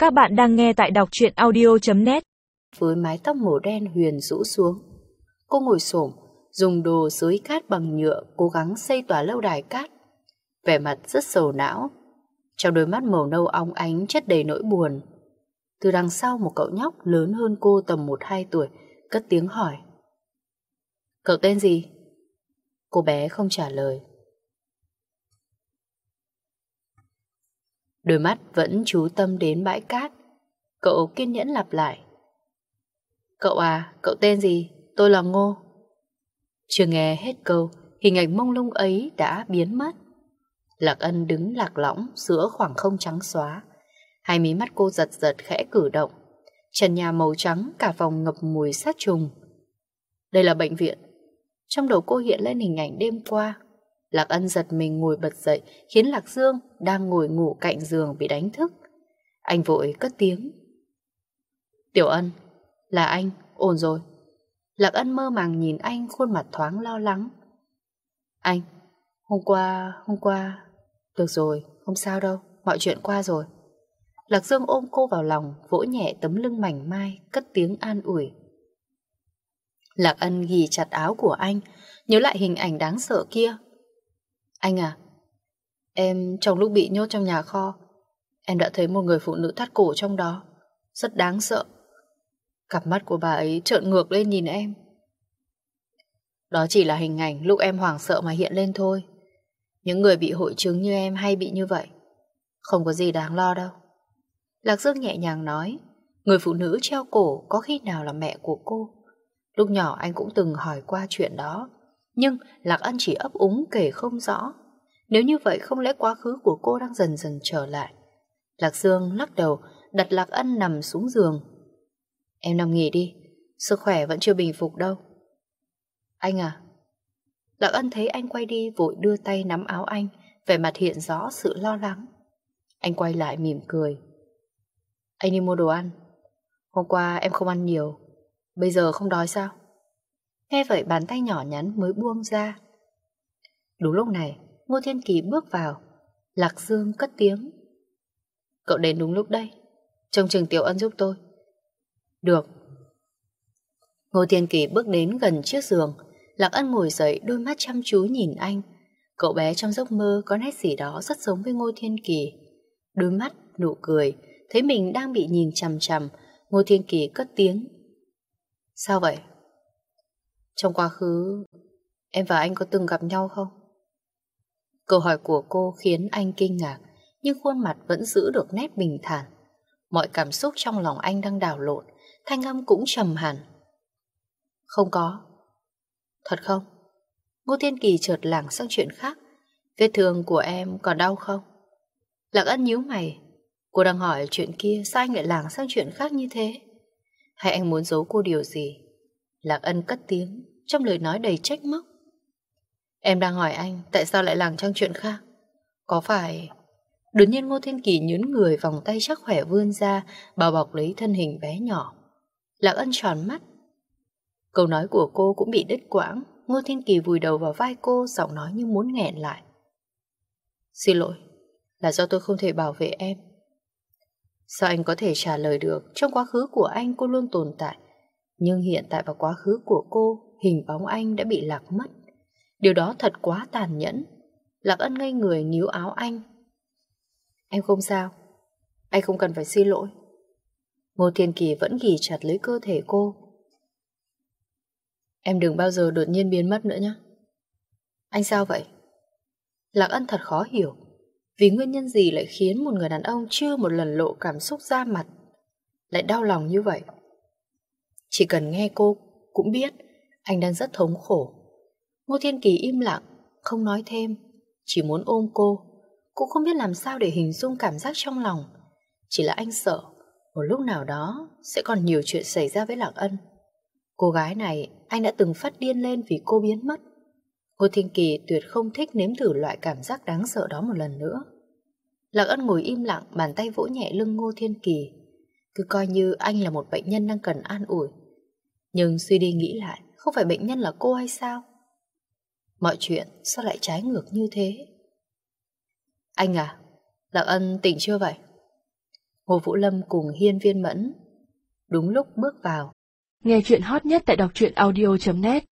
Các bạn đang nghe tại đọc truyện audio.net. Với mái tóc màu đen huyền rũ xuống, cô ngồi xổm, dùng đồ xới cát bằng nhựa cố gắng xây tòa lâu đài cát. Vẻ mặt rất sầu não, trong đôi mắt màu nâu óng ánh chất đầy nỗi buồn. Từ đằng sau một cậu nhóc lớn hơn cô tầm 1-2 tuổi cất tiếng hỏi: "Cậu tên gì?" Cô bé không trả lời. Đôi mắt vẫn chú tâm đến bãi cát. Cậu kiên nhẫn lặp lại: "Cậu à, cậu tên gì? Tôi là Ngô." Chưa nghe hết câu, hình ảnh mông lung ấy đã biến mất. Lạc Ân đứng lạc lõng giữa khoảng không trắng xóa. Hai mí mắt cô giật giật khẽ cử động. Trần nhà màu trắng, cả phòng ngập mùi sát trùng. Đây là bệnh viện. Trong đầu cô hiện lên hình ảnh đêm qua. Lạc Ân giật mình ngồi bật dậy, khiến Lạc Dương đang ngồi ngủ cạnh giường bị đánh thức. Anh vội cất tiếng: "Tiểu Ân, là anh, ổn rồi." Lạc Ân mơ màng nhìn anh, khuôn mặt thoáng lo lắng. "Anh, hôm qua... Được rồi, không sao đâu, mọi chuyện qua rồi." Lạc Dương ôm cô vào lòng, vỗ nhẹ tấm lưng mảnh mai, cất tiếng an ủi. Lạc Ân ghì chặt áo của anh, nhớ lại hình ảnh đáng sợ kia. "Anh à, em trong lúc bị nhốt trong nhà kho, em đã thấy một người phụ nữ thắt cổ trong đó, rất đáng sợ. Cặp mắt của bà ấy trợn ngược lên nhìn em. Đó chỉ là hình ảnh lúc em hoảng sợ mà hiện lên thôi. Những người bị hội chứng như em hay bị như vậy. Không có gì đáng lo đâu." Lạc Dương nhẹ nhàng nói. Người phụ nữ treo cổ có khi nào là mẹ của cô? Lúc nhỏ anh cũng từng hỏi qua chuyện đó, nhưng Lạc Ân chỉ ấp úng kể không rõ. Nếu như vậy không lẽ quá khứ của cô đang dần dần trở lại? Lạc Dương lắc đầu, đặt Lạc Ân nằm xuống giường. "Em nằm nghỉ đi, sức khỏe vẫn chưa bình phục đâu." "Anh à." Lạc Ân thấy anh quay đi vội đưa tay nắm áo anh, vẻ mặt hiện rõ sự lo lắng. Anh quay lại mỉm cười. "Anh đi mua đồ ăn. Hôm qua em không ăn nhiều, bây giờ không đói sao?" Nghe vậy bàn tay nhỏ nhắn mới buông ra. Đúng lúc này Ngô Thiên Kỳ bước vào. Lạc Dương cất tiếng: "Cậu đến đúng lúc đây, trông chừng Tiểu Ân giúp tôi." "Được." Ngô Thiên Kỳ bước đến gần chiếc giường. Lạc Ân ngồi dậy, đôi mắt chăm chú nhìn anh. Cậu bé trong giấc mơ có nét gì đó rất giống với Ngô Thiên Kỳ. Đôi mắt, nụ cười. Thấy mình đang bị nhìn chằm chằm, Ngô Thiên Kỳ cất tiếng: "Sao vậy? Trong quá khứ em và anh có từng gặp nhau không?" Câu hỏi của cô khiến anh kinh ngạc, nhưng khuôn mặt vẫn giữ được nét bình thản. Mọi cảm xúc trong lòng anh đang đảo lộn, thanh âm cũng trầm hẳn. "Không có." "Thật không?" Ngô Thiên Kỳ chợt lảng sang chuyện khác. "Vết thương của em còn đau không?" Lạc Ân nhíu mày. Cô đang hỏi chuyện kia, sao anh lại lảng sang chuyện khác như thế? Hay anh muốn giấu cô điều gì? Lạc Ân cất tiếng, trong lời nói đầy trách móc. "Em đang hỏi anh tại sao lại lảng sang chuyện khác. Có phải..." Đột nhiên Ngô Thiên Kỳ nhún người, vòng tay chắc khỏe vươn ra, bao bọc lấy thân hình bé nhỏ. Lạc Ân tròn mắt. Câu nói của cô cũng bị đứt quãng. Ngô Thiên Kỳ vùi đầu vào vai cô, giọng nói như muốn nghẹn lại. "Xin lỗi, là do tôi không thể bảo vệ em." Sao anh có thể trả lời được? Trong quá khứ của anh cô luôn tồn tại, nhưng hiện tại và quá khứ của cô, hình bóng anh đã bị lạc mất. Điều đó thật quá tàn nhẫn. Lạc Ân ngây người níu áo anh. "Em không sao, anh không cần phải xin lỗi." Ngô Thiên Kỳ vẫn ghì chặt lấy cơ thể cô. "Em đừng bao giờ đột nhiên biến mất nữa nhé." "Anh sao vậy?" Lạc Ân thật khó hiểu. Vì nguyên nhân gì lại khiến một người đàn ông chưa một lần lộ cảm xúc ra mặt lại đau lòng như vậy? Chỉ cần nghe cô cũng biết anh đang rất thống khổ. Ngô Thiên Kỳ im lặng, không nói thêm, chỉ muốn ôm cô. Cũng không biết làm sao để hình dung cảm giác trong lòng. Chỉ là anh sợ một lúc nào đó sẽ còn nhiều chuyện xảy ra với Lạc Ân. Cô gái này anh đã từng phát điên lên vì cô biến mất. Ngô Thiên Kỳ tuyệt không thích nếm thử loại cảm giác đáng sợ đó một lần nữa. Lạc Ân ngồi im lặng, bàn tay vỗ nhẹ lưng Ngô Thiên Kỳ. Cứ coi như anh là một bệnh nhân đang cần an ủi. Nhưng suy đi nghĩ lại, không phải bệnh nhân là cô hay sao? Mọi chuyện sao lại trái ngược như thế? "Anh à?" Lạc Ân tỉnh chưa vậy? Ngô Vũ Lâm cùng Hiên Viên Mẫn đúng lúc bước vào. Nghe chuyện hot nhất tại đọc truyện audio.net